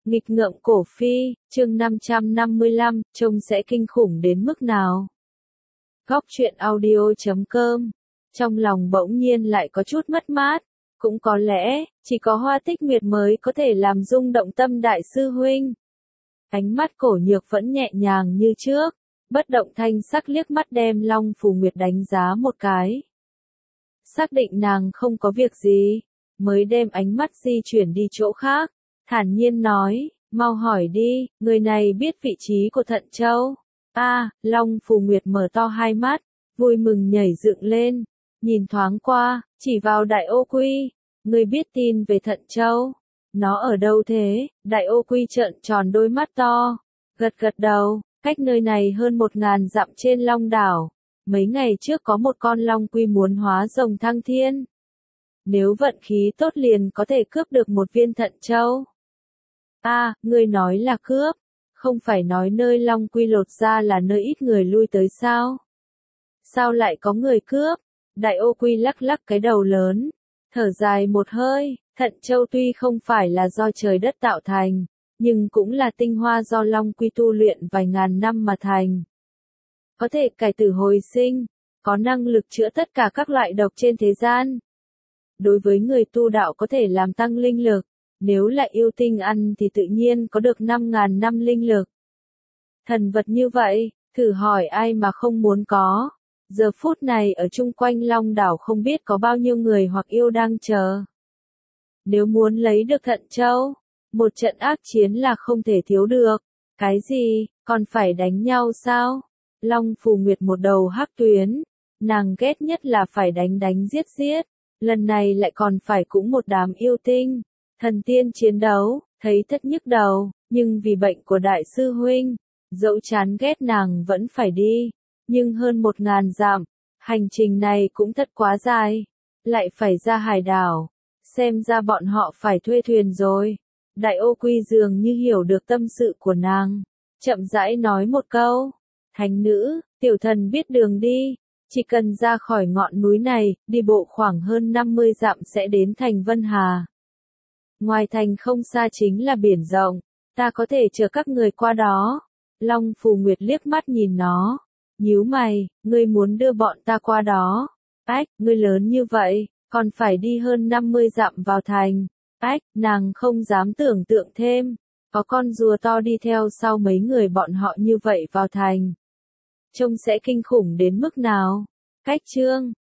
Nghịch ngợm cổ phi, chương 555, trông sẽ kinh khủng đến mức nào? Góc truyện audio.com. Trong lòng bỗng nhiên lại có chút mất mát, cũng có lẽ, chỉ có Hoa Tích Nguyệt mới có thể làm rung động tâm đại sư huynh. Ánh mắt Cổ Nhược vẫn nhẹ nhàng như trước, bất động thanh sắc liếc mắt đem Long Phù Nguyệt đánh giá một cái. Xác định nàng không có việc gì, mới đem ánh mắt di chuyển đi chỗ khác, thản nhiên nói, mau hỏi đi, người này biết vị trí của Thận Châu. Long Phù Nguyệt mở to hai mắt, vui mừng nhảy dựng lên, nhìn thoáng qua, chỉ vào Đại Ô Quy, người biết tin về Thận Châu. Nó ở đâu thế? Đại Ô Quy trợn tròn đôi mắt to, gật gật đầu, cách nơi này hơn 1000 dặm trên Long đảo. Mấy ngày trước có một con Long Quy muốn hóa rồng thăng thiên. Nếu vận khí tốt liền có thể cướp được một viên Thận Châu. Ngươi nói là cướp, không phải nói nơi Long Quy lột ra là nơi ít người lui tới sao? Sao lại có người cướp? Đại Ô Quy lắc lắc cái đầu lớn, thở dài một hơi, Thận Châu tuy không phải là do trời đất tạo thành, nhưng cũng là tinh hoa do Long Quy tu luyện vài ngàn năm mà thành. Có thể cải tử hồi sinh, có năng lực chữa tất cả các loại độc trên thế gian. Đối với người tu đạo có thể làm tăng linh lực, nếu là yêu tinh ăn thì tự nhiên có được 5000 năm linh lực. Thần vật như vậy, thử hỏi ai mà không muốn có. Giờ phút này ở chung quanh Long đảo không biết có bao nhiêu người hoặc yêu đang chờ. Nếu muốn lấy được Thận Châu, một trận ác chiến là không thể thiếu được. Cái gì, còn phải đánh nhau sao? Long Phù Nguyệt một đầu hắc tuyến, nàng ghét nhất là phải đánh giết, lần này lại còn phải cũng một đám yêu tinh, thần tiên chiến đấu, thấy thất nhức đầu, nhưng vì bệnh của đại sư huynh, dẫu chán ghét nàng vẫn phải đi, nhưng hơn 1000 dặm, hành trình này cũng thật quá dài, lại phải ra hải đảo, xem ra bọn họ phải thuê thuyền rồi. Đại Ô Quy dường như hiểu được tâm sự của nàng, chậm rãi nói một câu. Thánh nữ, tiểu thần biết đường đi, chỉ cần ra khỏi ngọn núi này, đi bộ khoảng hơn 50 dặm sẽ đến thành Vân Hà. Ngoài thành không xa chính là biển rộng, ta có thể chở các người qua đó. Long Phù Nguyệt liếc mắt nhìn nó, nhíu mày, ngươi muốn đưa bọn ta qua đó. Ngươi lớn như vậy, còn phải đi hơn 50 dặm vào thành. Nàng không dám tưởng tượng thêm, có con rùa to đi theo sau mấy người bọn họ như vậy vào thành. Trông sẽ kinh khủng đến mức nào? Cách chương